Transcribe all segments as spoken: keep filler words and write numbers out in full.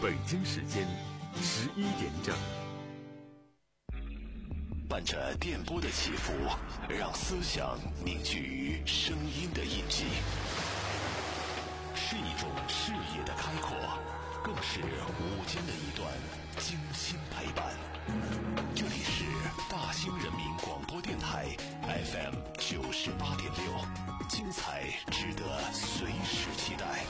北京时间十一点整。 伴着电波的起伏，让思想凝聚于声音的印记，是一种视野的开阔，更是午间的一段精心陪伴。这里是大兴人民广播电台 F M 九十八点六，精彩值得随时期待。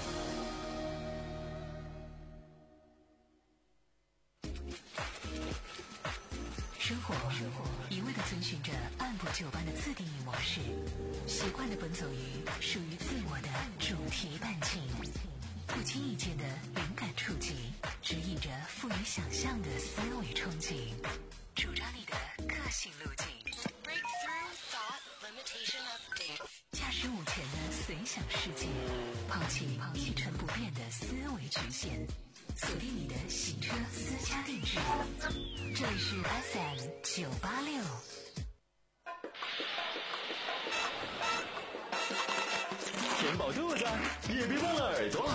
生活一味地遵循着按部就班的自定义模式，习惯地奔走于属于自我的主题半径，不经意间的灵感触及，指引着富于想象的思维憧憬，主张你的个性路径。驾驶午前的随想世界，抛弃一成不变的思维局限，锁定你的洗车私家定制。这里是 F M 九八六。 填饱肚子，也别忘了耳朵。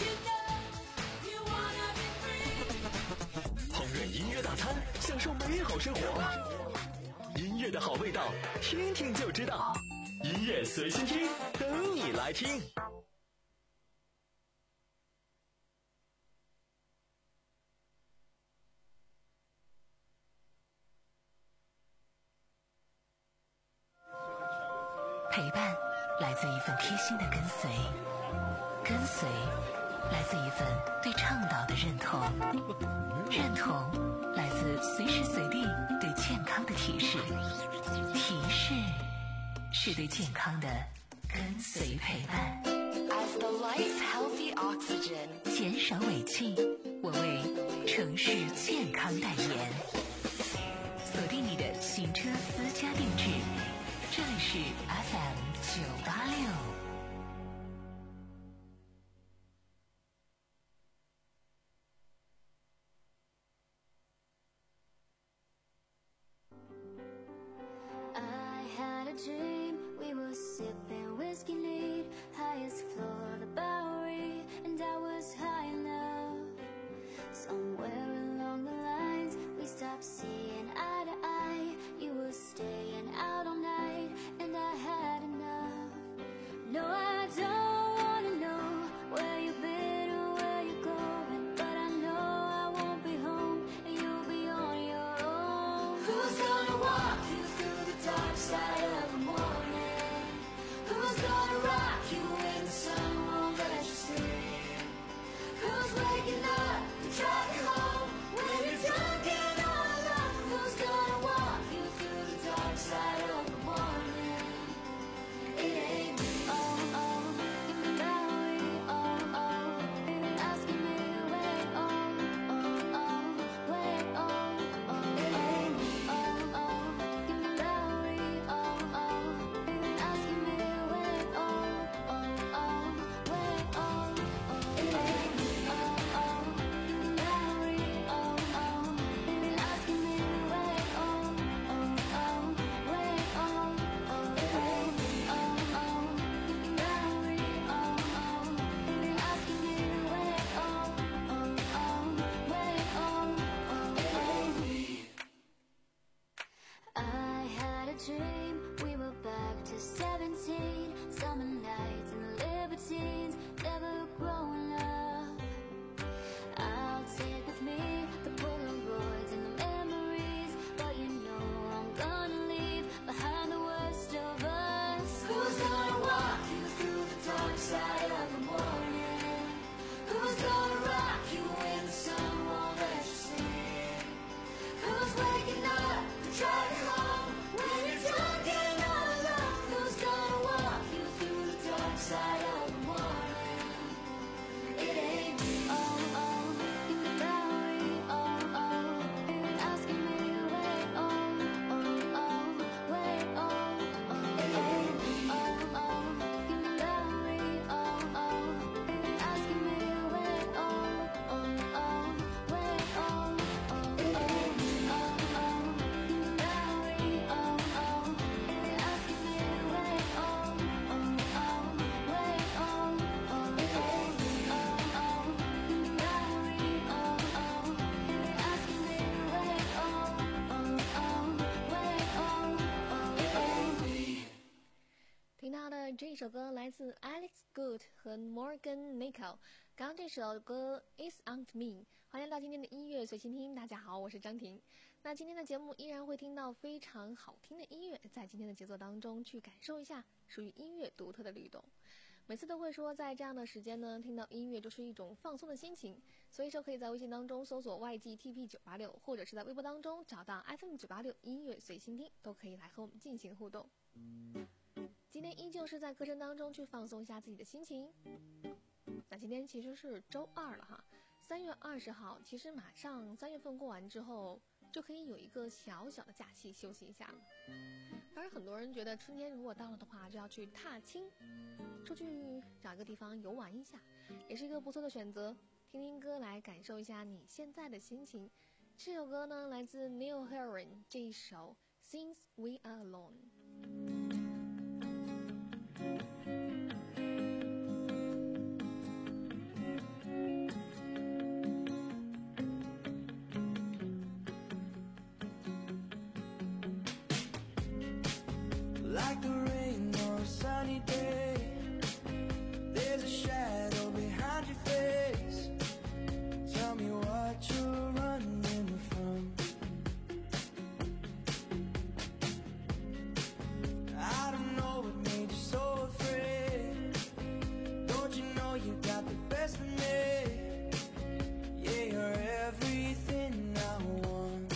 烹饪音乐大餐，享受美好生活。音乐的好味道，听听就知道。音乐随心听，等你来听。 陪伴来自一份贴心的跟随，跟随来自一份对倡导的认同，认同来自随时随地对健康的提示，提示是对健康的跟随陪伴。 As the life healthy oxygen， 减少尾气，我为城市健康代言。锁定你的行车私家定制，这里是 F M 九八六。 Dream we were sipping whiskey neat, highest floor of the Bowery, and I was high enough. Somewhere along the lines we stopped seeing eye to eye. You were staying out all night and I had enough. No, I don't wanna know where you've been or where you're going, but I know I won't be home and you'll be on your own. Who's gonna walk you through the dark side of the morning? Who's gonna rock you when the sun won't let you sleep? Who's waking up to drive you home when you're drunk and all alone? 首歌来自 Alex Good 和 Morgan Nicol， 刚刚这首歌 Is On Me。 欢迎来到今天的音乐随心听，大家好，我是张婷。那今天的节目依然会听到非常好听的音乐，在今天的节奏当中去感受一下属于音乐独特的律动。每次都会说在这样的时间呢，听到音乐就是一种放松的心情，所以说可以在微信当中搜索 Y G T P 九八六， 或者是在微博当中找到 F M 九八六 音乐随心听，都可以来和我们进行互动。今天依旧是在歌声当中去放松一下自己的心情。那今天其实是周二了哈，三月二十号，其实马上三月份过完之后就可以有一个小小的假期休息一下了。当然很多人觉得春天如果到了的话就要去踏青，出去找一个地方游玩一下，也是一个不错的选择。听听歌来感受一下你现在的心情。这首歌呢来自 Neil Heron， 这一首 Since We Are Alone。Like the rain on a sunny day, there's a shadow behind your face. Tell me what you're running from. I don't know what made you so afraid. Don't you know you got the best of me? Yeah, you're everything I want.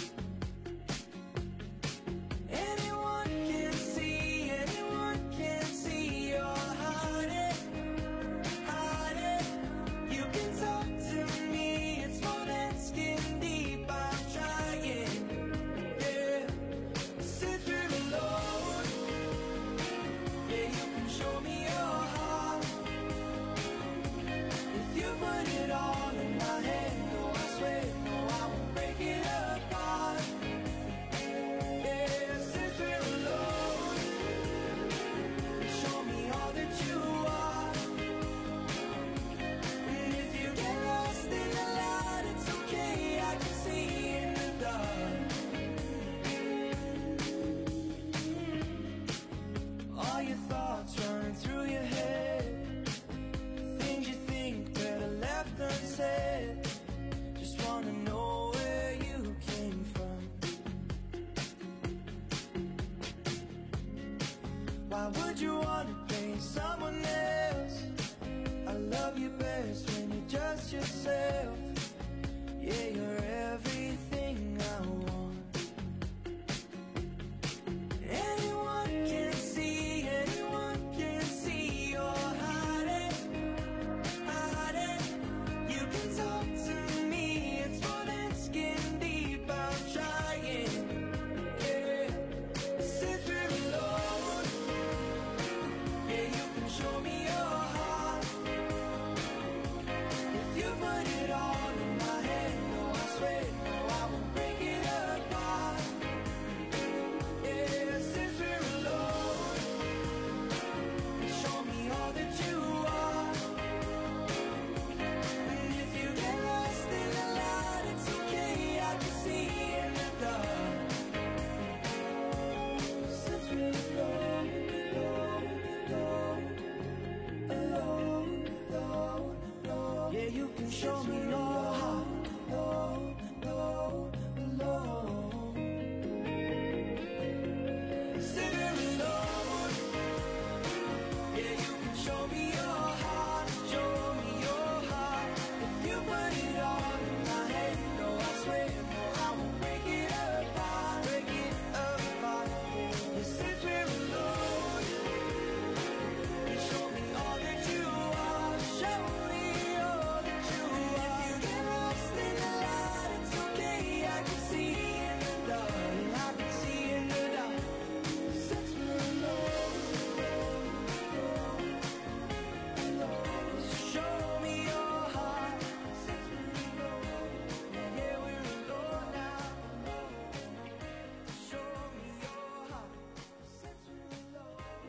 Anyone can see, anyone can see you're hiding, hiding. You can talk to me, it's more than skin deep. I'm trying, yeah. Since we're alone, yeah, you can show me your heart. If you put it all in my hand, no, I swear, no, I won't break it apart. Yeah, since we're alone, show me all that you are. And if you get lost in the light, it's okay, I can see in the dark. All your thoughts running through your head, things you think better left unsaid. Just wanna know where you came from. Why would you wanna be someone else? I love you best when you're just yourself. Yeah, you're everything I want. Anyone can see, anyone can see you're hiding, hiding. You can talk to me, it's more than skin deep. I'm trying, yeah. Since we're alone, yeah, you can show me your heart. If you put it all in my hand, no, I swear, no, I won't break it apart. Yeah, since we're alone, show me all that you are. And if you get lost in the light, it's okay, I can see in the dark. Since we're alone, alone, alone, alone, alone, alone. Yeah, you can show me your heart. Alone, alone, alone. Since we're alone, yeah, you can show me your heart. Show me your heart. If you put it all in my hand, no, I swear, no, I won't break it apart. Break it apart. Yeah, since we're alone, show me all that you are. Show me all that you are. If you get lost in the light, it's okay, I can see in the dark. And I can see in the dark. Since we're alone, show me your heart. Since we're alone, yeah, we're alone now. Show me your heart. Since we're alone.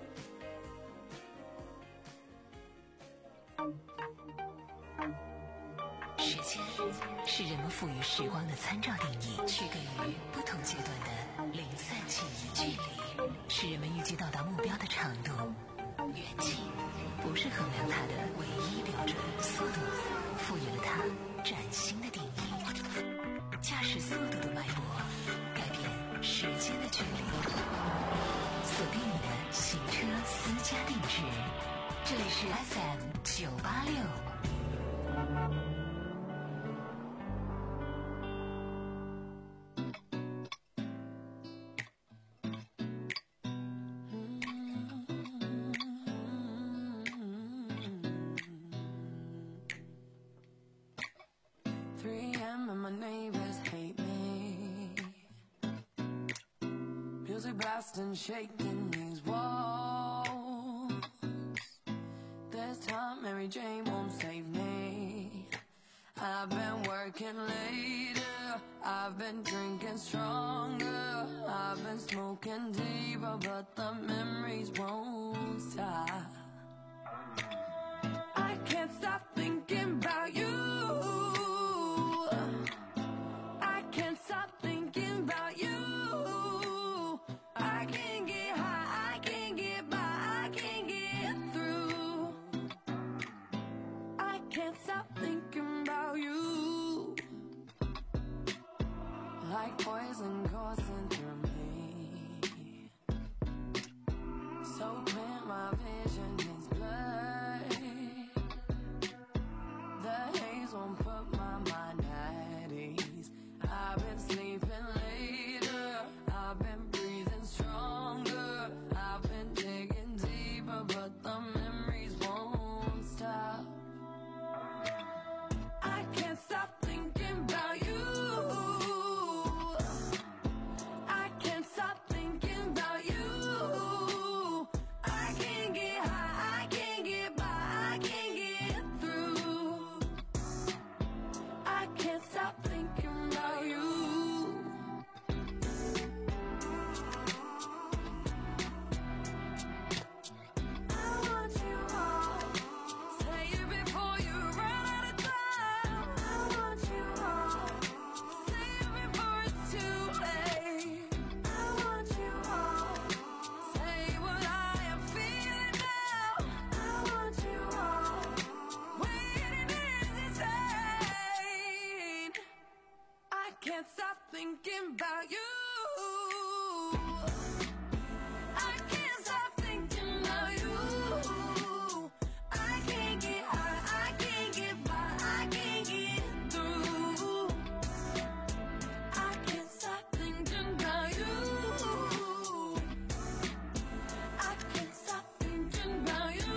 时间是人们赋予时光的参照定义，区隔于不同阶段的零散记忆距离，是人们预计到达目标的长度。 元气不是衡量它的唯一标准，速度赋予了它崭新的定义。驾驶速度的脉搏，改变时间的距离。锁定你的行车私家定制，这里是 F M 九八六。 three a m and my neighbors hate me. Music blasting, shaking these walls. This time Mary Jane won't save me. I've been working later, I've been drinking stronger, I've been smoking deeper, but the memories won't stop. I can't stop thinking about you. I can't stop thinking about you. I can't get high, I can't get by, I can't get through. I can't stop thinking about you. Like poison coursing through me, so clear my vision is blurred. The haze won't put my mind at ease. I've been sleeping later, I've been breathing stronger, I've been digging deeper, but the memories won't stop. I can't stop thinking about you. I can't stop thinking about you. I can't get high, I can't get by, I can't get through. I can't stop thinking about you. I want you all. Say it before you run out of time. I want you all. Say it before it's too late. I want you all. Say what I am feeling now. I want you all. Waiting is insane. I can't stop thinking about you. I can't stop thinking about you. I can't get high, I can't get by, I can't get through. I can't stop thinking about you. I can't stop thinking about you.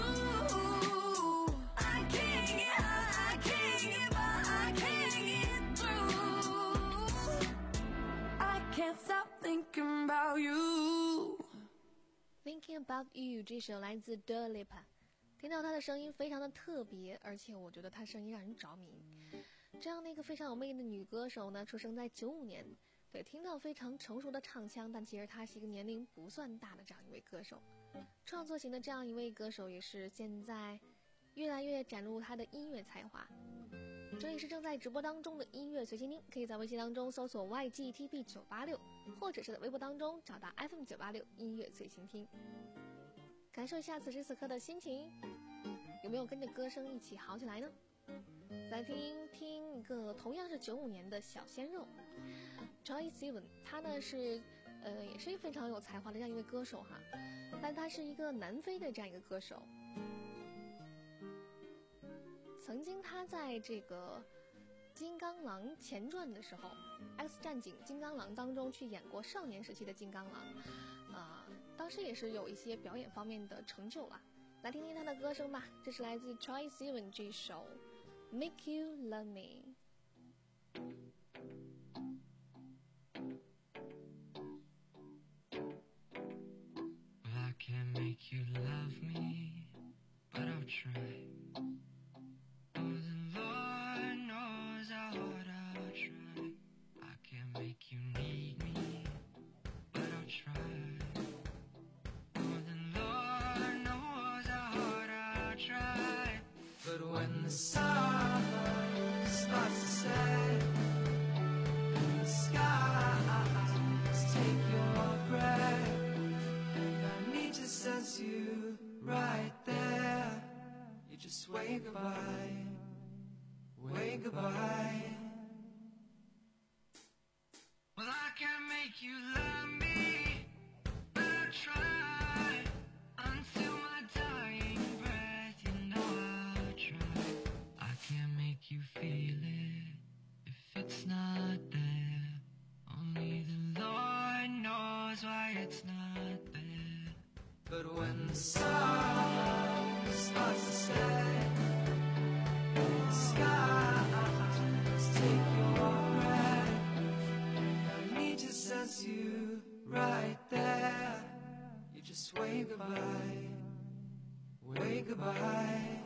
I can't get high, I can't get by, I can't get through. I can't stop thinking about you. Thinking About You 这首来自 Dua Lipa， 听到她的声音非常的特别，而且我觉得她声音让人着迷。这样的一个非常有魅力的女歌手呢，出生在九五年，对，听到非常成熟的唱腔，但其实她是一个年龄不算大的这样一位歌手。创作型的这样一位歌手，也是现在越来越展露她的音乐才华。这里是正在直播当中的音乐随心听，可以在微信当中搜索 Y G T B 九八六，或者是在微博当中找到 F M 九八六音乐随心听，感受一下此时此刻的心情，有没有跟着歌声一起好起来呢？来听听一个同样是九五年的小鲜肉 Troye Sivan， 他呢是呃也是非常有才华的这样一位歌手哈，但他是一个南非的这样一个歌手。曾经他在这个金刚狼前传的时候 X 战警金刚狼当中去演过少年时期的金刚狼啊、呃，当时也是有一些表演方面的成就了。来听听他的歌声吧，这是来自 Troye Sivan 这首 Make You Love Me。 Well, I can't make you love me, but I'll try. Oh, the Lord knows how hard I'll try. I can't make you need me, but I'll try. Oh, the Lord knows how hard I'll try. But when the sun starts to set and the skies take your breath, and I need to sense you right goodbye, wave goodbye. Well, I can't make you love me, but I'll try until my dying breath. You know I'll try. I can't make you feel it if it's not there. Only the Lord knows why it's not there. But when the sun starts to set, the skies take your breath, I need to sense you right there. You just wave goodbye, wave goodbye.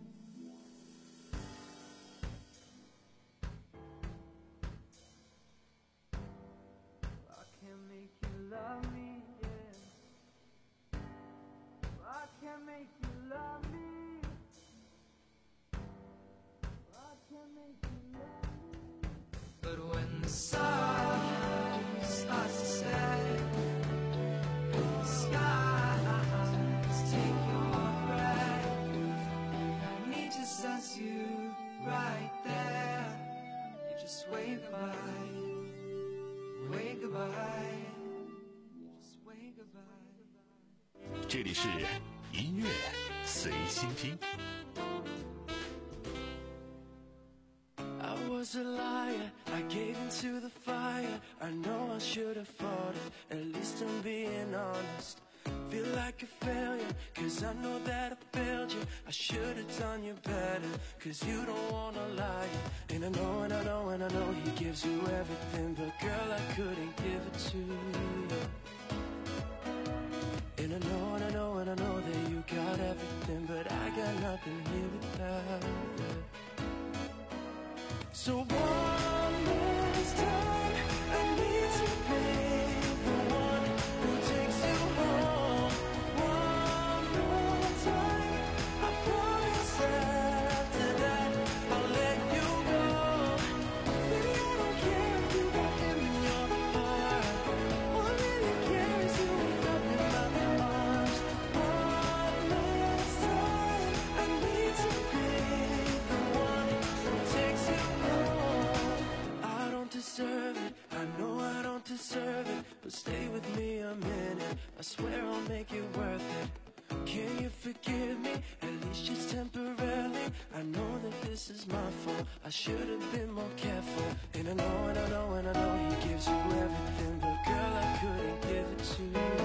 I can't make you love me, yeah. I can't make you love me. I can't make you love me. But when the sun starts to set, the skies take your breath, I need to sense you right there. You just wave goodbye, wave goodbye. You just wave goodbye. 这里是音乐随心听。 I was a liar, I gave into the fire. I know I should have fought it, at least I'm being honest. Feel like a failure, cause I know that I failed you. I should have done you better, cause you don't wanna lie. And I know, and I know, and I know he gives you everything, but girl, I couldn't give it to you. And I know, and I know, and I know that you got everything, but I got nothing here without it. So one last time, I need to be the one who takes you home. One more time, I promise after that I'll let you go. Baby, I don't care if you got him in your heart. All I really care is you wake up in my arms. One last time, I need to be the one who takes you home. I don't deserve it, I know I don't deserve it, but stay with me a minute, I swear I'll make it worth it. Can you forgive me, at least just temporarily? I know that this is my fault, I should have been more careful. And I know, and I know, and I know he gives you everything, but girl, I couldn't give it to you.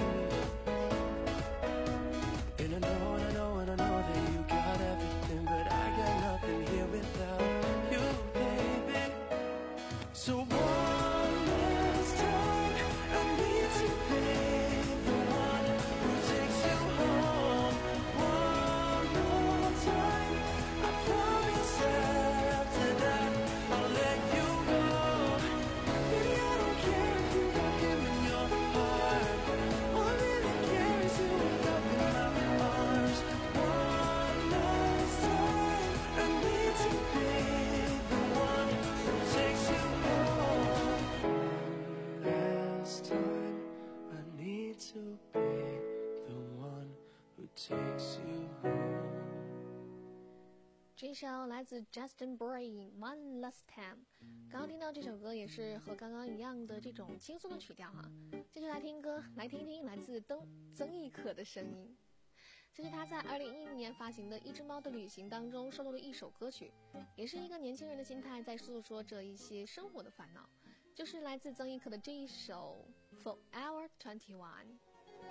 And I know, and I know, and I know that you got everything, but I got nothing here without you, baby. So one last time, I need to be the one who takes you home. One more time, I promise after that I'll let you go. Baby, I don't care if you got him in your heart. All I really care is you wake up in my arms. One last time, I need to be the one who takes you home. Last time, I need to be the one who takes you home. 这首来自 Justin Bieber One Last Time。刚刚听到这首歌也是和刚刚一样的这种轻松的曲调哈。接着来听歌，来听听来自曾曾轶可的声音。这是他在二零一零年发行的《一只猫的旅行》当中收录的一首歌曲，也是一个年轻人的心态在诉说着一些生活的烦恼，就是来自曾轶可的这一首 Forever twenty-one。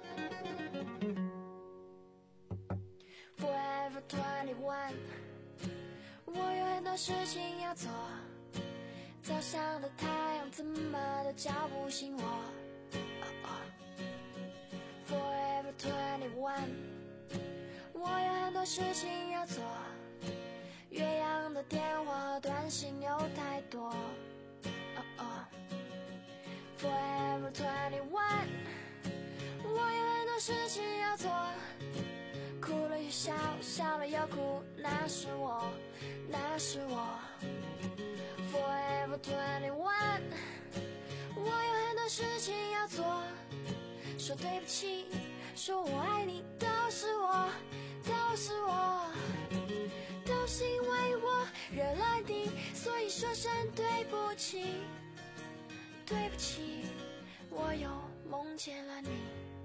Forever twenty-one， 我有很多事情要做，早上的太阳怎么都叫不醒我。Oh, oh. Forever twenty-one， 我有很多事情要做，岳阳的电话短信有太多。Oh, oh. Forever twenty-one， 我有很多事情要做，哭了又笑，笑了又哭，那是我，那是我。Forever twenty-one， 我有很多事情要做，说对不起，说我爱你，都是我，都是我，都是是因为我惹了你，所以说声对不起，对不起，我又梦见了你。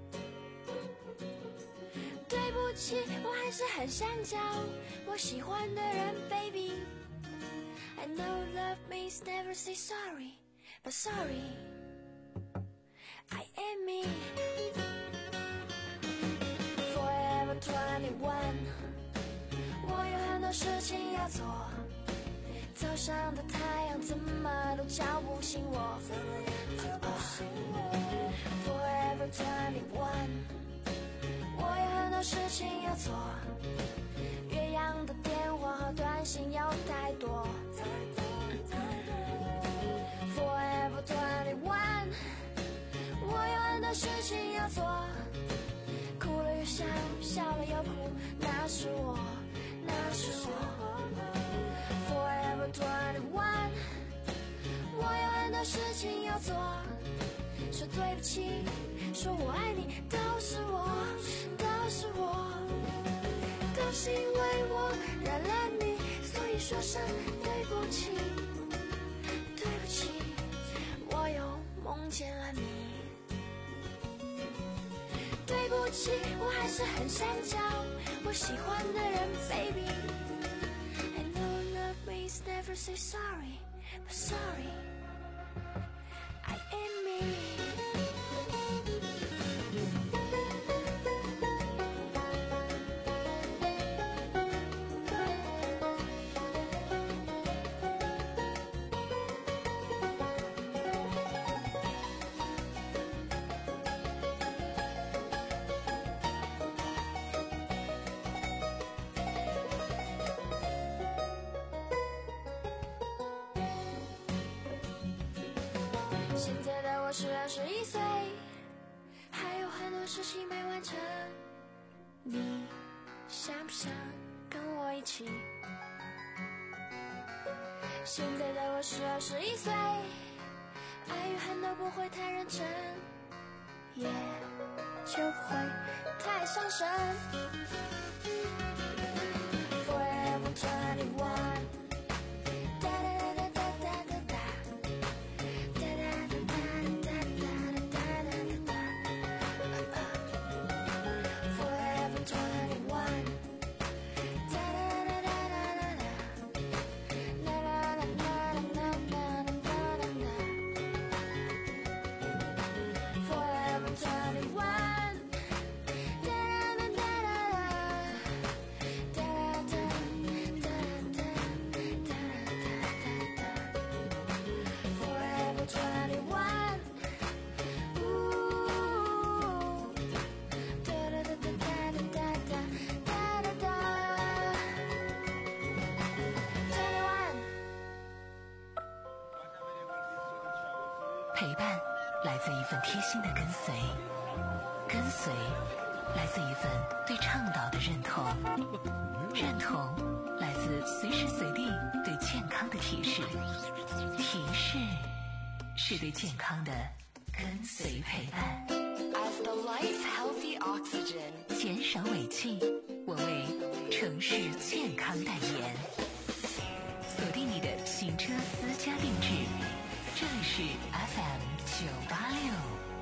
对不起，我还是很想交我喜欢的人 baby I know love means never say sorry But sorry I am me Forever twenty-one 我有很多事情要做，早上的太阳怎么都叫不醒我 Forever twenty-one 我有很多事情要做，岳阳的电话和短信有太多 Forever twenty-one 我有很多事情要做，哭了又笑，笑了又哭，那是我，那是我 Forever twenty-one 我有很多事情要做，说对不起，说我爱你，都是我，都是我，都是因为我惹了你，所以说声对不起，对不起，我又梦见了你。对不起，我还是很想交我喜欢的人 baby I know love means never say sorry But sorry I am me现在的我是二十一岁，还有很多事情没完成，你想不想跟我一起？现在的我是二十一岁，爱与恨都不会太认真，也就不会太伤神。Forever twenty-one 陪伴来自一份贴心的跟随，跟随来自一份对倡导的认同，认同来自随时随地对健康的提示，提示是对健康的跟随陪伴。 As the life healthy oxygen 减少尾气，我为城市健康代言。锁定你的行车私家定制，这里是 F M 九八六。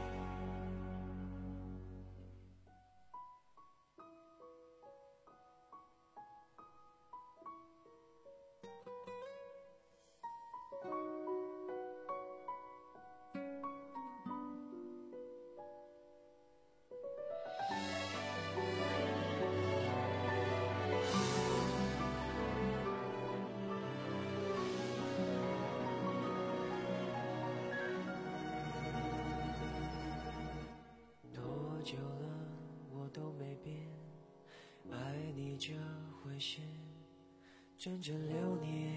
久了我都没变，爱你这回事整整六年。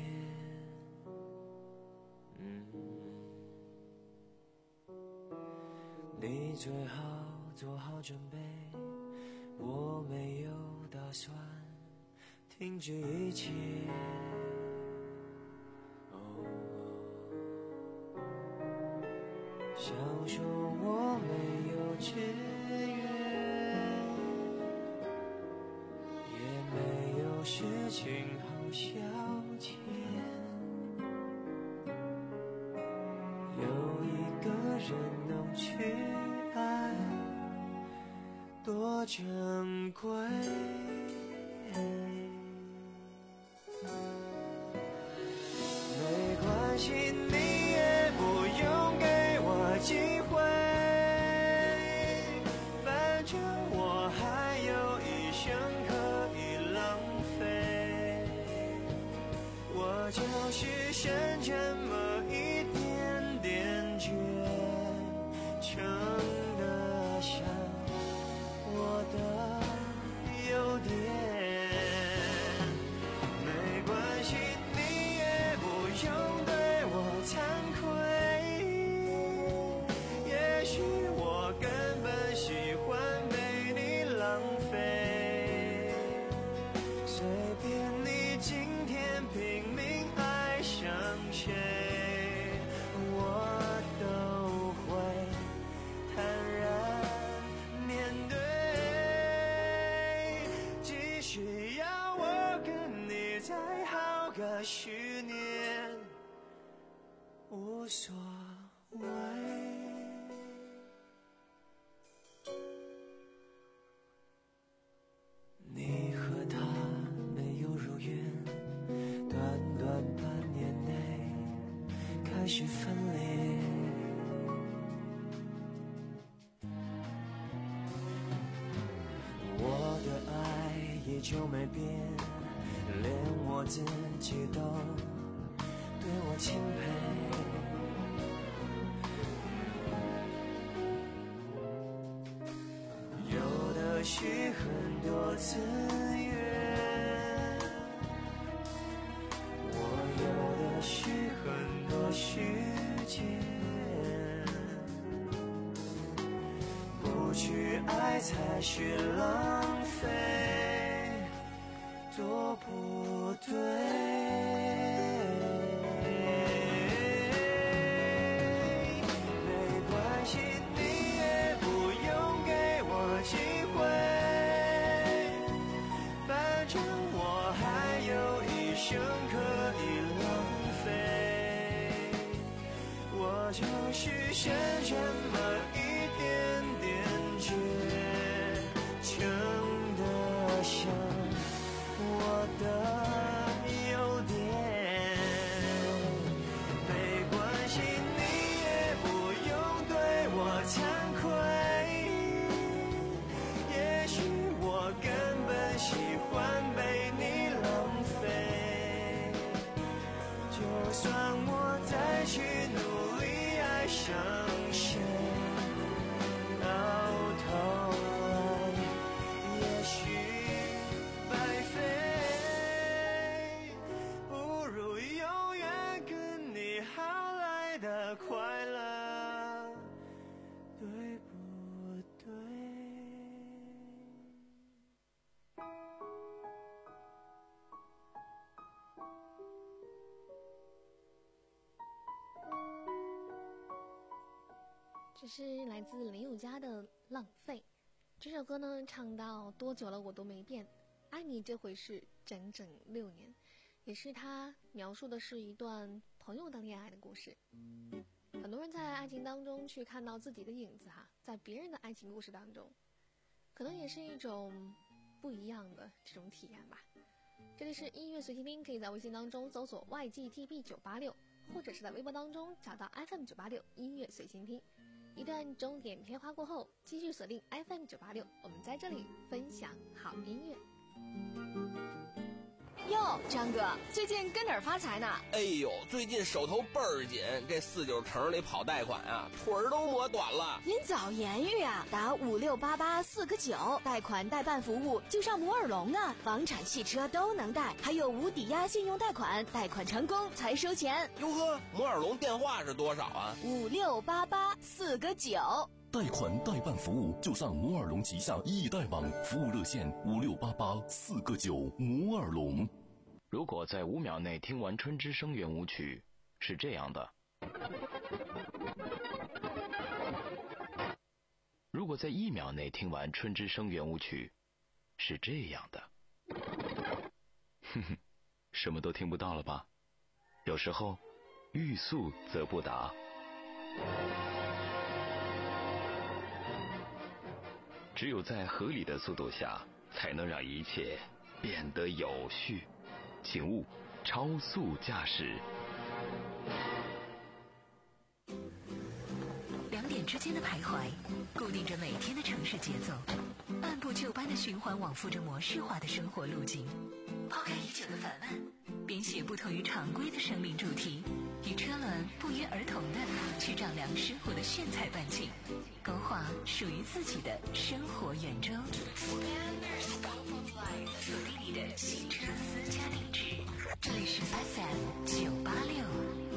嗯，你最好做好准备，我没有打算停止一切。哦，想说我没有志愿，也没有事情好写， 人能去爱，多珍贵。没关系，你也不用给我机会，反正我还有一生可以浪费。我就是剩这么一点点倔强的像我的优点。没关系，你也不用对我惭愧，也许我根本喜欢被你浪费。随便你今天拼命爱上谁，我都会坦然面对。即使要我跟你再好个十年，无所谓。你和他没有如愿，短短半年内开始分裂。我的爱依旧没变，连我自己都对我钦佩。有的是很多资源，我有的是很多时间，不去爱才是浪费，多不对。没关系，你也不用给我机会，反正我还有一生可以浪费。我就是剩这么一点点倔强的像我的优点。没关系，你也不用对我惭愧，也许我根本喜欢被你浪费。就算我再去努力爱上谁，到头来也许白费，不如永远跟你好来的快乐，对不对？ 这是来自林宥嘉的《浪费》。这首歌呢，唱到多久了我都没变，爱你这回是整整六年，也是他描述的是一段朋友的恋爱的故事。很多人在爱情当中去看到自己的影子哈，在别人的爱情故事当中，可能也是一种不一样的这种体验吧。这里是音乐随心听，可以在微信当中搜索 Y G T B 九八六，或者是在微博当中找到 F M 九八六音乐随心听。一段钟点片花过后，继续锁定 F M 九八六，我们在这里分享好音乐。 哟，张哥，最近跟哪儿发财呢？ 哎呦，最近手头倍儿紧，这四九城里跑贷款啊，腿儿都磨短了。 您早言语啊，打五六八八四个九，贷款代办服务就上摩尔龙啊，房产、汽车都能贷，还有无抵押信用贷款，贷款成功才收钱。 哟呵，摩尔龙电话是多少啊？ 五六八八四个九。 贷款代办服务就上摩尔龙旗下易贷网，服务热线五六八八四个九。摩尔龙。 如果在五秒内听完春之声圆舞曲，是这样的；如果在一秒内听完春之声圆舞曲，是这样的。哼哼，什么都听不到了吧？有时候欲速则不达。 只有在合理的速度下，才能让一切变得有序。请勿超速驾驶。 两点之间的徘徊，固定着每天的城市节奏，按部就班的循环往复着模式化的生活路径。抛开已久的烦闷，编写不同于常规的生命主题，与车轮不约而同的去丈量生活的炫彩半径，勾画属于自己的生活圆周。锁定你的新车私家定制，这里是 F M 九八六。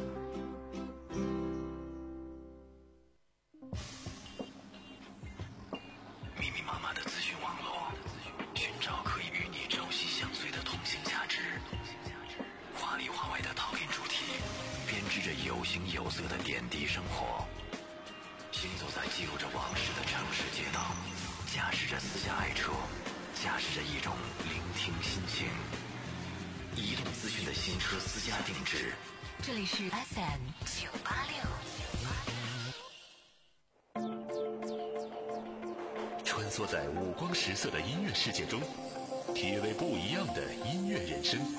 密密麻麻的资讯网络，寻找可以与你朝夕相随的通信价值。华里华外的讨论主题，编织着有形有色的点滴生活。行走在记录着往事的城市街道，驾驶着私家爱车，驾驶着一种聆听心情。移动资讯的新车私家定制， 这里是 F M 九八六。 穿梭在五光十色的音乐世界中，体味不一样的音乐人生。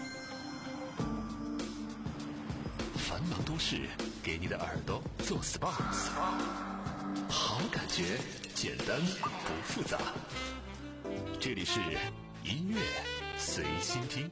繁忙都市，给你的耳朵做 S P A， 好感觉，简单不复杂。这里是音乐随心听。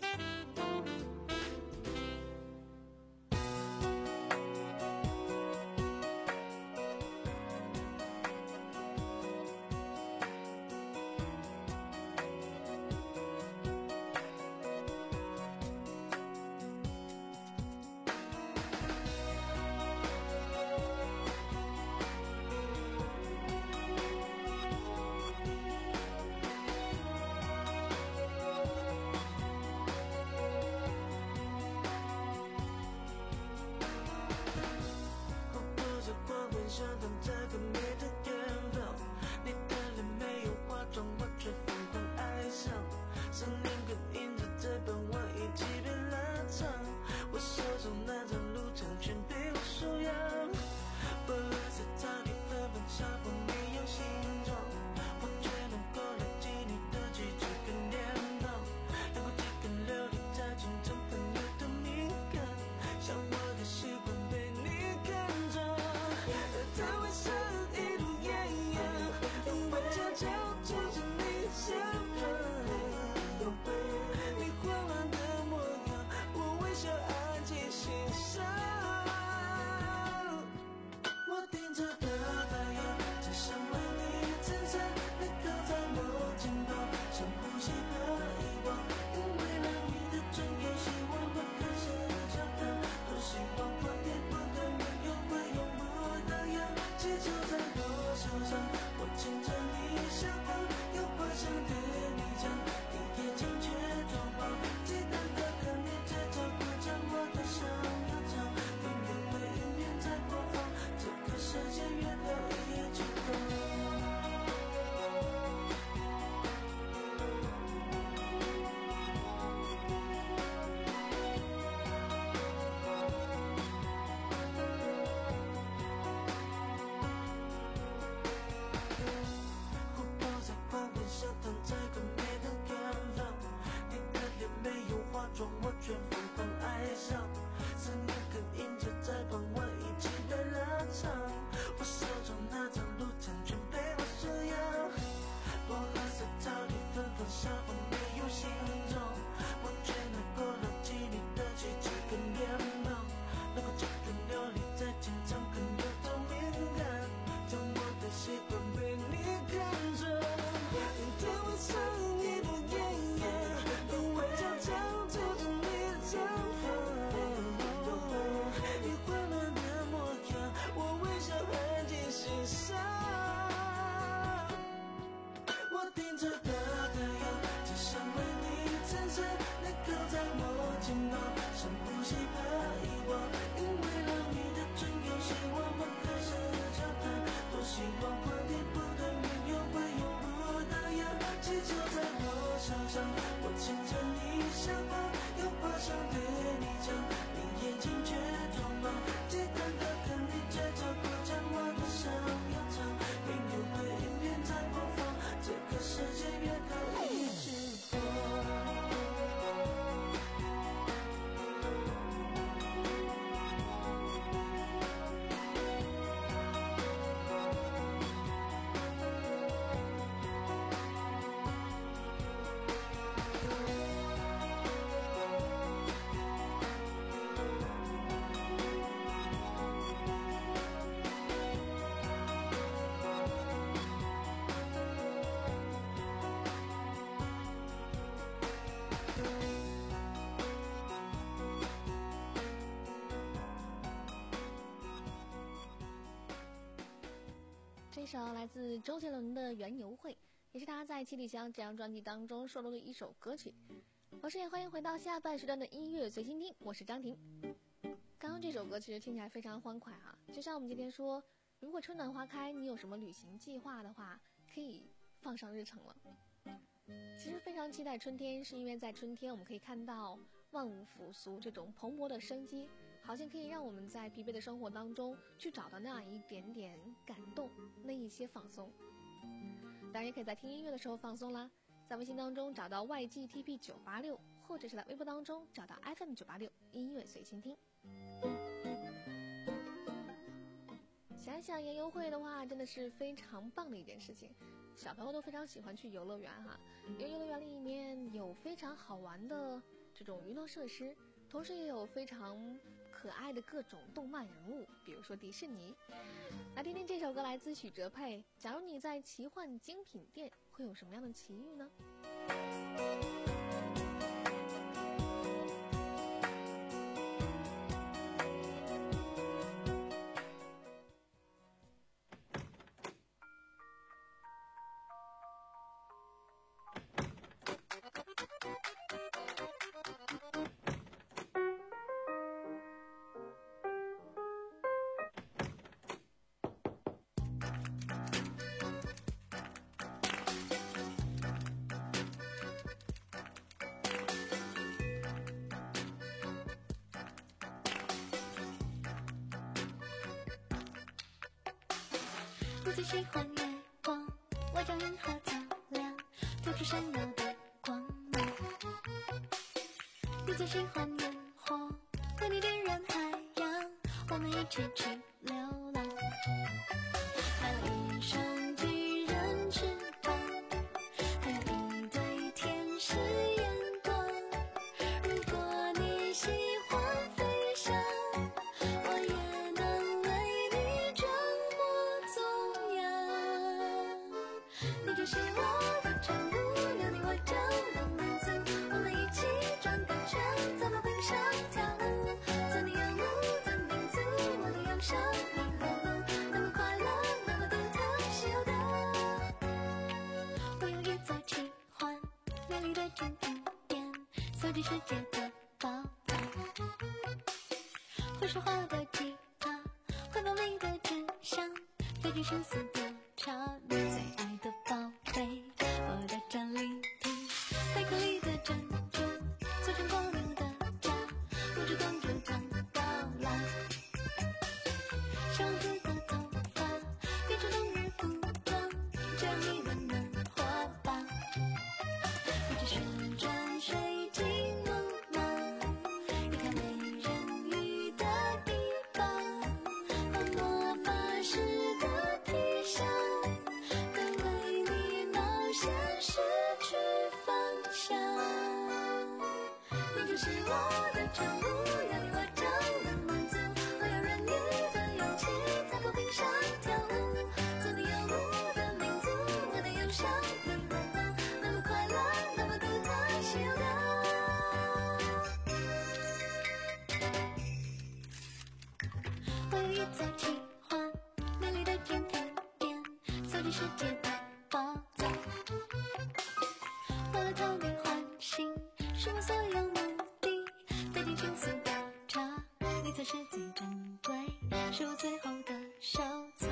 这首来自周杰伦的《园游会》，也是他在《七里香》这张专辑当中收录的一首歌曲。同时也欢迎回到下半时段的音乐随心听，我是张婷。刚刚这首歌其实听起来非常欢快啊，就像我们今天说，如果春暖花开，你有什么旅行计划的话，可以放上日程了。其实非常期待春天，是因为在春天我们可以看到万物复苏这种蓬勃的生机，好像可以让我们在疲惫的生活当中去找到那样一点点感动，那一些放松。当然也可以在听音乐的时候放松啦，在微信当中找到 Y G T P 九八六，或者是在微博当中找到 F M 九八六音乐随心听。想想园游会的话，真的是非常棒的一件事情，小朋友都非常喜欢去游乐园哈，因为游乐园里面有非常好玩的这种娱乐设施，同时也有非常可爱的各种动漫人物，比如说迪士尼。来听听这首歌，来自许哲佩，假如你在奇幻精品店，会有什么样的奇遇呢？ 我最喜欢月光，我将银河照亮，透出闪耀的光芒。你最喜欢烟火，和你点燃海洋，我们一起去流浪。买了一双巨人翅膀，还有一对天使眼光。如果你喜欢飞翔，我也能为你装模作样。你就是我的宠物，有你我就能满足。我们一起转个圈，在草坪上跳舞，做你仰慕的民族，我的忧伤你呵护，那么快乐，那么独特，稀有的。我有一座奇幻美丽的精品店，搜集世界的宝藏。会说话的吉他，会美丽的纸箱，费尽心思的茶，你最爱的宝贝，我的战利品，贝壳里的珍珠，做成光明的家，不知公主长到老。小王子的头发变成冬日服装，这样你温暖火爆。一直旋转水晶木马，一条美人鱼的臂膀，和魔法师的皮箱，都为你冒险失去方向。你就是我的宠物，有你我就能满足。我有人鱼的勇气，在草坪上跳舞，做你仰慕的民族，我的忧伤你呵护，那么快乐，那么独特，稀有的。我有一座奇幻美丽的精品店，搜集世界的宝藏。为了讨你欢心，是我所有目的，费尽心思的茶，你才是最珍贵，是我最后的收藏。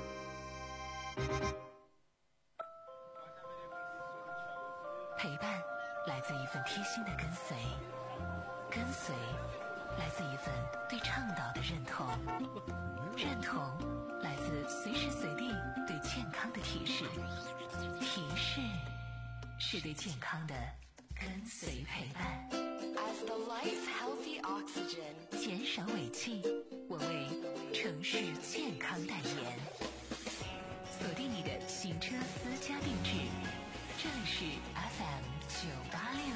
陪伴来自一份贴心的跟随，跟随来自一份对倡导的认同，认同来自随时随地对健康的提示，提示是对健康的跟随陪伴。 As the life healthy oxygen， 减少尾气，我为城市健康代言。锁定你的行车私家定制，这里是 F M 九八六。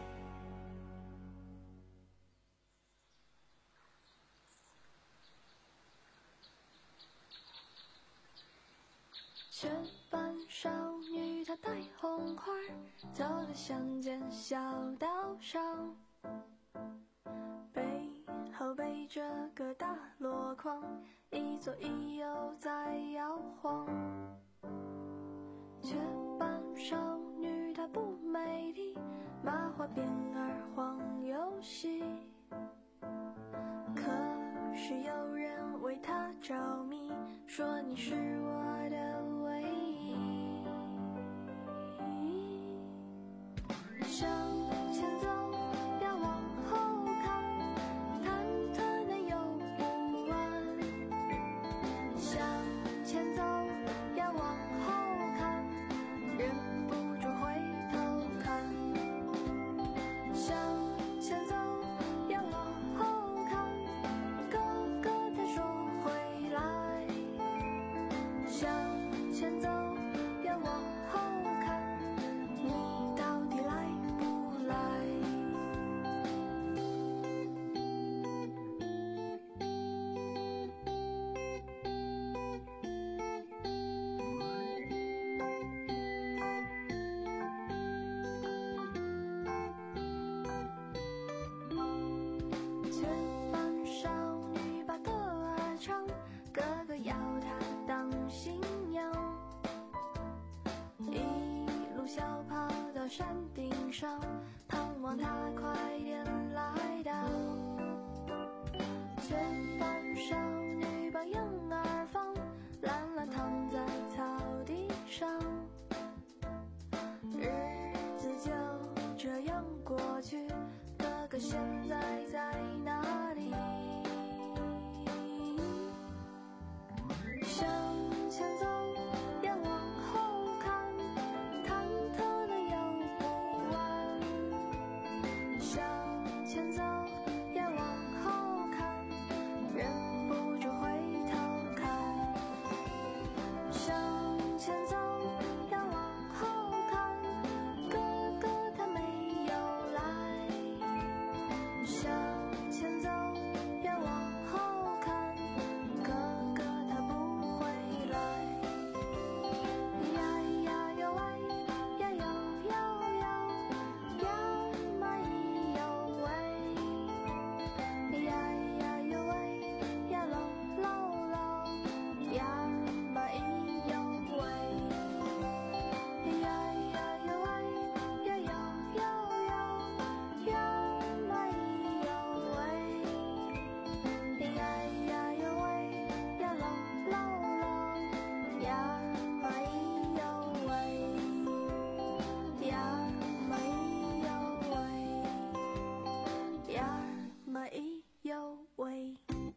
雀斑少女她戴红花，走在乡间小道上，背后背着个大箩筐， 框，一左一右在摇晃。雀斑少女她不美丽，麻花辫儿晃游戏，可是有人为她着迷，说你是我的唯一。向前走，要往后看，忐忑的又不安。向前走，要往后看，忍不住回头看。向前走，要往后看，哥哥他说回来。向前走，要往后看，你到底来不来？雀斑少女把歌儿唱，哥哥要她当新娘。一路小跑到山顶上，盼望她快点来到。雀斑少女把婴儿放，懒懒躺在草地上。日子就这样过去，哥哥现在在哪里？向前走，要往后看，忐忑的又不安。向前走，要往后看，忍不住回头看。向前走，要往后看，哥哥他没有来。向前走，要往后看，哥哥他不回来。呀呀哟喂，呀哟哟哟，呀嘛咿哟喂，呀呀哟喂，呀喽喽喽，呀嘛咿哟喂，呀呀哟喂，呀哟哟哟，呀嘛咿哟喂，呀呀哟喂，呀喽喽喽，呀嘛咿哟喂，呀嘛咿哟喂，呀嘛咿哟喂。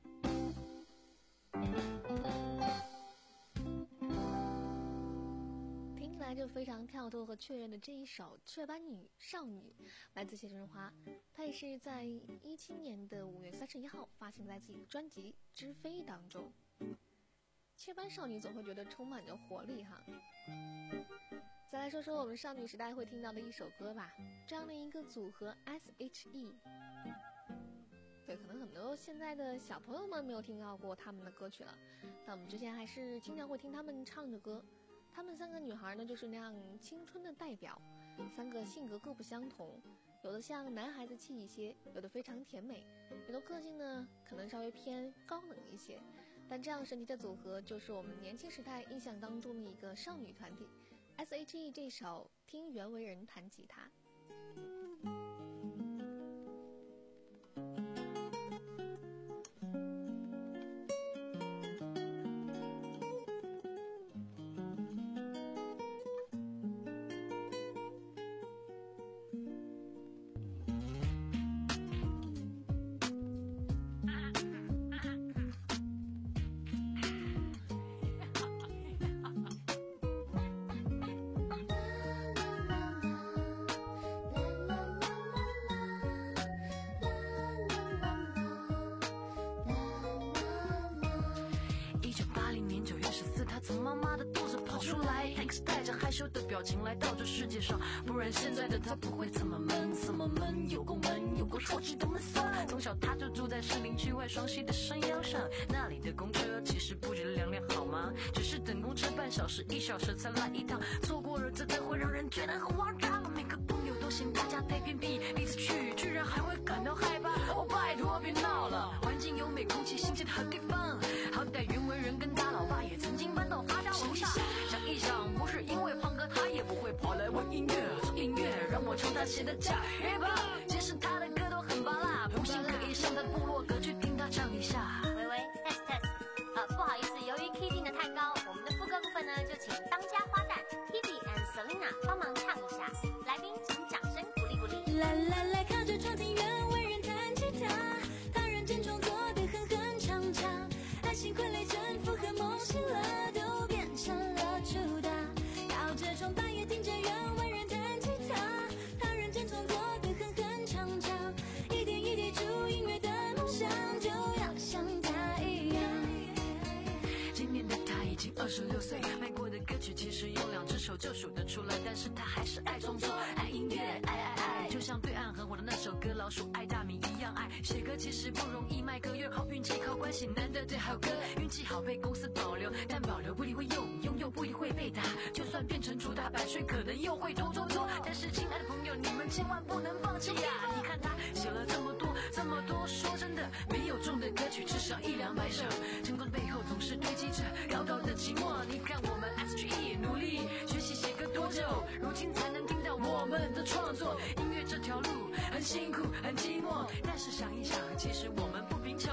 听起来就非常跳脱和雀跃的这一首《雀斑女少女》，来自谢春花，她也是在一七年的五月三十一号发行在自己的专辑《知飞》当中。雀斑少女总会觉得充满着活力哈。再来说说我们少女时代会听到的一首歌吧，这样的一个组合 S H E。对，可能很多现在的小朋友们没有听到过他们的歌曲了，但我们之前还是经常会听他们唱的歌。她们三个女孩呢，就是那样青春的代表，三个性格各不相同，有的像男孩子气一些，有的非常甜美，有的个性呢可能稍微偏高冷一些。但这样神奇的组合，就是我们年轻时代印象当中的一个少女团体。S H E 这首《听袁惟仁弹吉他》。 羞的表情来到这世界上，不然现在的他不会这么闷，这么闷，有够闷，有够弱智的闷骚。从小他就住在士林区外双溪的山腰上，那里的公车其实不止两辆好吗？只是等公车半小时一小时才来一趟，错过了真的会让人觉得很慌张。每个朋友都嫌大家太偏僻，第一次去居然还会感到害怕。哦拜托别闹了，环境优美，空气新鲜的好地方。 我唱他写的假 hiphop， 其实他的歌都很拔辣，不信可以上他部落格去听他唱一下。 喂喂 test test， 呃不好意思，由于 key 定的太高，我们的副歌部分呢就请当家花旦 Hebe and Selina 帮忙唱一下，来宾请掌声鼓励鼓励。 来来来，靠着窗庭院为人弹吉他，他人间创作的哼哼唱唱，爱情傀儡征服和梦醒了都变成了主打，靠着窗大也听着员外人弹吉他，他人间创作的哼哼唱唱，一点一滴注音乐的梦想就要像他一样。 今年的他已经二十六岁，卖过的歌曲其实用两只手就数得出来，但是他还是爱创作，爱音乐，爱爱爱，就像对岸很火的那首歌《老鼠爱大米》一样爱。写歌其实不容易，卖个月好运气靠关系，难得最好歌，运气好被公司保留，但保留不一定会用，拥有不一定会被打，就算变成主打版税，可能又会偷偷做。但是亲爱的朋友，你们千万不能放弃呀！你看他写了这么多这么多，说真的，没有中的歌曲至少一两百首，成功的背后总是堆积着高高的寂寞。你看我们 S G E 努力学习写歌多久，如今才能听到我们的创作。音乐这条路很辛苦很寂寞，但是想一想，其实我们不贫穷。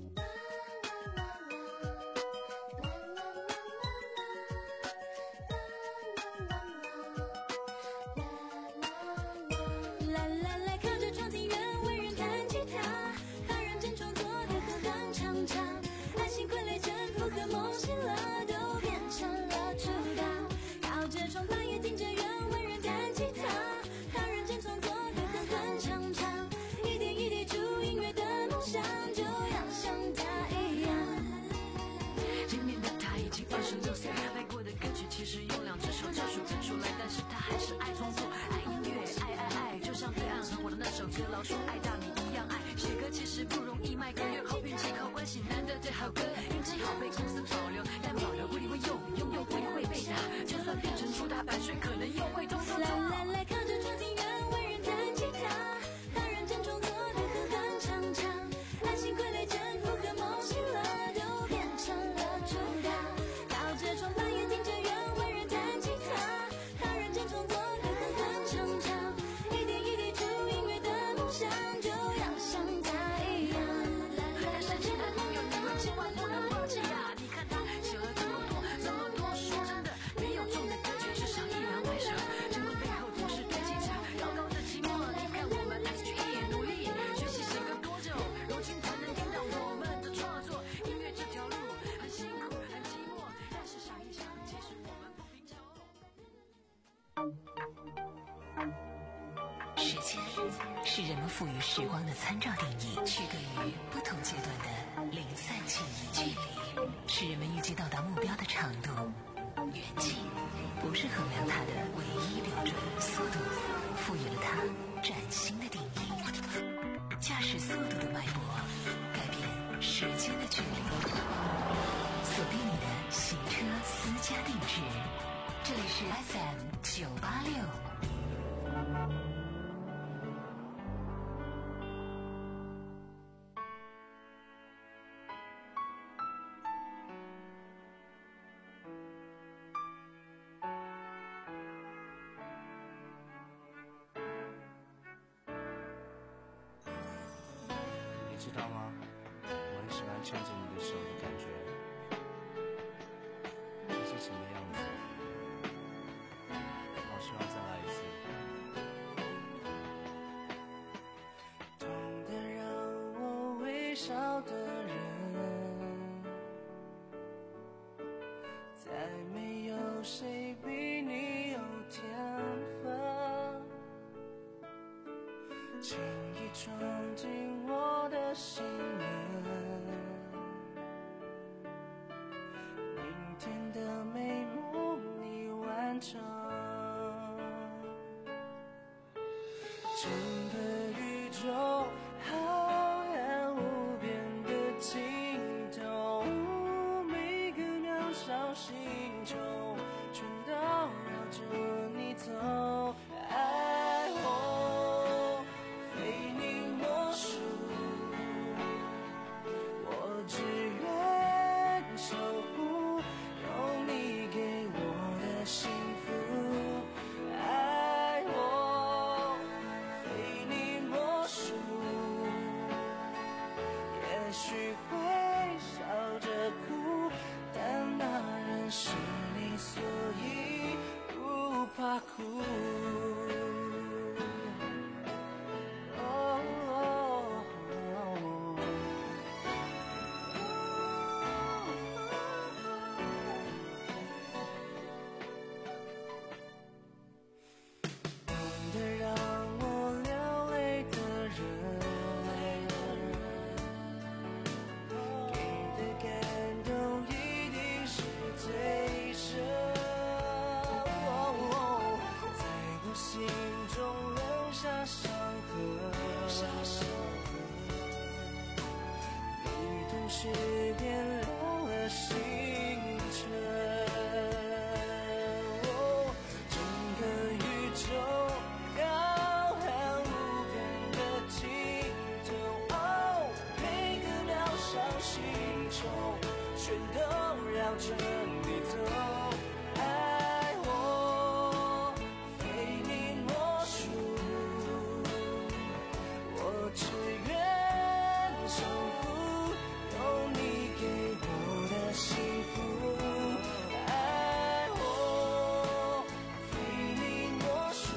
来来来，靠着窗庭院为人弹吉他，他人间创作的哼哼唱唱，爱情傀儡征服和梦醒了都变成了主打，靠着窗大也听着员外人弹吉他，他人间创作的哼哼唱唱，一点一滴注音乐的梦想就要像他一样。 今年的他已经二十六岁，卖过的歌曲其实用两只手就数得出来，但是他还是爱创作，爱音乐，爱爱爱，就像对岸很火的那首歌《老鼠爱大米》一样爱。写歌其实不容易，卖个月好运气靠关系，难得最好歌，运气好被公司保留，但保留不一定会用，拥有不一定会被打，就算变成主打版税，可能又会偷偷做。 来来来，靠着窗庭院为人弹吉他，他人间创作的哼哼唱唱，爱情傀儡征服和梦醒了都变成了主打，靠着窗大也听着员外人弹吉他，他人间创作的哼哼唱唱，一点一滴注音乐的梦想就要像他一样。 但是亲爱的朋友，你们千万不能放弃呀！你看他写了这么多这么多，说真的，没有中的歌曲至少一两百首，成功背后总是堆积着高高的寂寞。你看我们 S G E 努力学习写歌多久，如今才能听到我们的创作。音乐这条路很辛苦很寂寞，但是想一想，其实我们不贫穷。 时间是人们赋予时光的参照定义，区隔于不同阶段的零散记忆。距离是人们预计到达目标的长度，远近不是衡量它的唯一标准。速度赋予了它崭新的定义。驾驶速度的脉搏，改变时间的距离。锁定你的行车私家定制，这里是 F M 九八六。 你知道吗？我很喜欢牵着你的手的感觉，这是什么样子？好希望再来一次。 懂得让我微笑的人，再没有谁比你有天分，轻易闯进我的心门，明天的美梦你完成，整个宇宙浩瀚无边的尽头，每个渺小星球全都绕着你走，爱我非你莫属， 是点亮了星辰。哦，整个宇宙浩瀚无边的尽头，哦，每个渺小星球全都绕着你走。爱我非你莫属，我只愿守护有你给我的幸福。爱我非你莫属，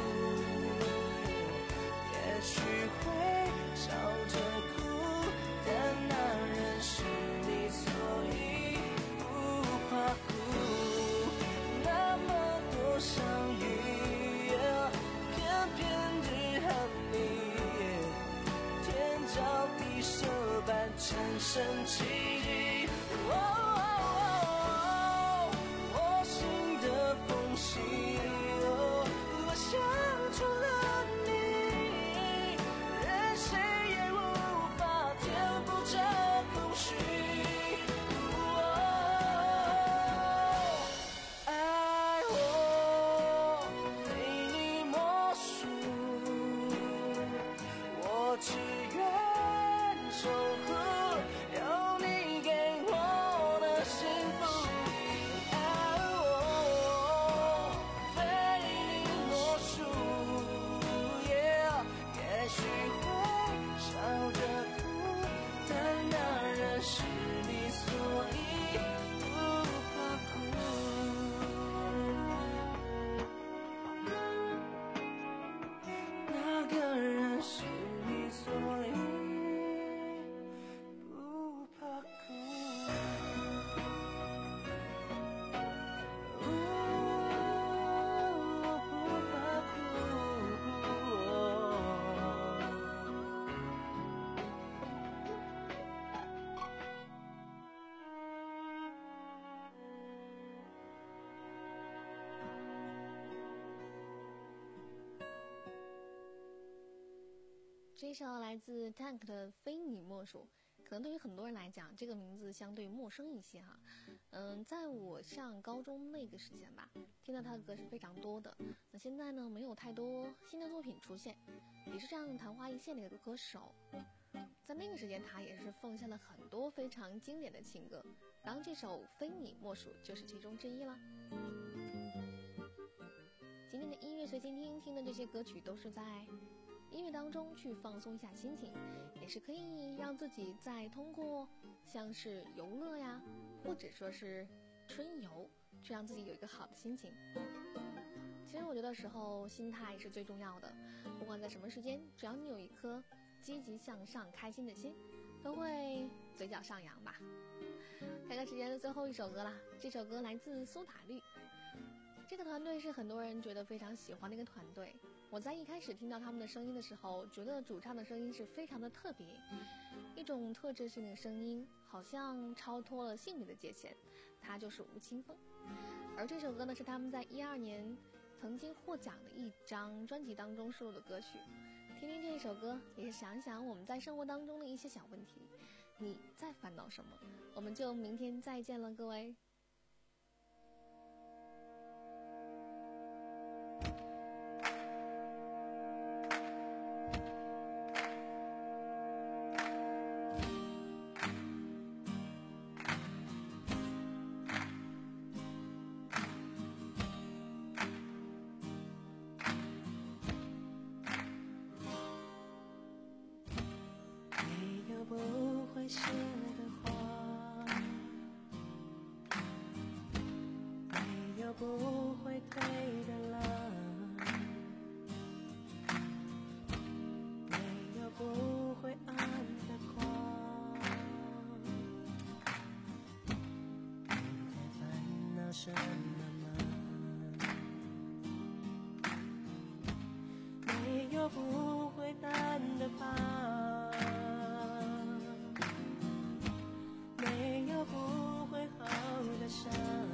也许会笑着哭，但那人是你，所以不怕苦。那么多相遇，偏偏只和你天造地设般产生奇迹。哦哦哦，我心的缝隙，哦，我想出了你，任谁也无法填补这空虚。哦，爱我非你莫属，我只愿守护有你给我的幸福。爱我非你莫属，也许会笑着哭，但那人是你，所以不怕苦。那个人是你，所以不怕苦。哦，不怕苦。 这首来自 Tank 的《非你莫属》，可能对于很多人来讲，这个名字相对陌生一些哈。嗯，在我上高中那个时间吧，听到他的歌是非常多的。那现在呢，没有太多新的作品出现，也是这样昙花一现的一个歌手。在那个时间，他也是奉献了很多非常经典的情歌，然后这首《非你莫属》就是其中之一了。今天的音乐随心听听的这些歌曲都是在音乐当中去放松一下心情，也是可以让自己在通过像是游乐呀，或者说是春游，去让自己有一个好的心情。其实我觉得时候心态是最重要的，不管在什么时间，只要你有一颗积极向上开心的心，都会嘴角上扬吧。看看时间的最后一首歌啦，这首歌来自苏打绿。这个团队是很多人觉得非常喜欢的一个团队。我在一开始听到他们的声音的时候，觉得主唱的声音是非常的特别，一种特质性的声音，好像超脱了性别的界限，它就是吴青峰。而这首歌呢，是他们在一二年曾经获奖的一张专辑当中收录的歌曲。听听这首歌，也是想一想我们在生活当中的一些小问题，你在烦恼什么？我们就明天再见了，各位。 不会写的话，没有不会退的浪，没有不会暗的光。你在烦恼什么吗？没有不会淡的疤，没有不会好的伤，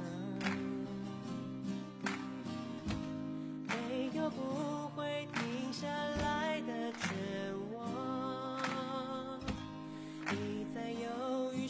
没有不会停下来的绝望。你在犹豫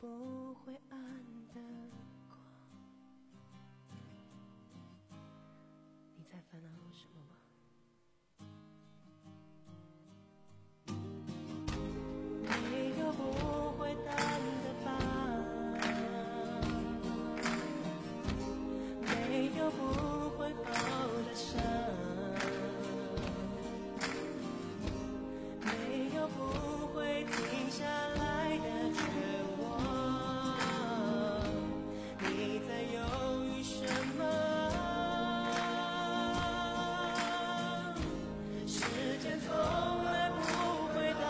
不会暗的光。你在烦恼什么吗？没有不会淡的疤，没有不会好的伤，没有不会停下来的绝望。你在犹豫什么？时间从来不回答，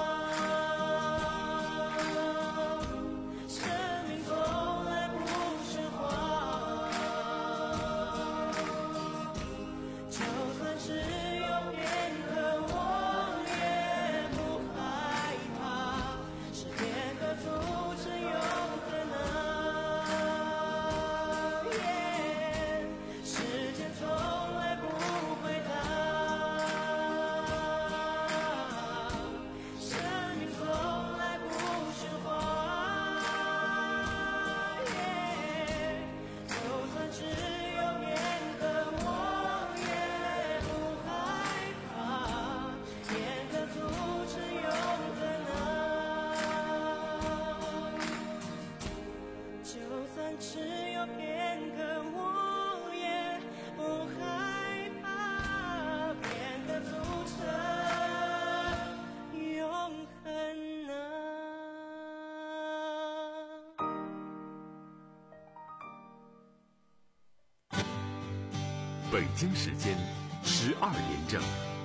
生命从来不是谎。就算只有片刻，我也不害怕，是变得阻止有可能。时间从来不回答，生命从来不是谎。就算只有片刻，我也不害怕，变得阻止有可能。就算只有片刻，我也不害怕，变得阻止永恒呢。 北京时间十二点整。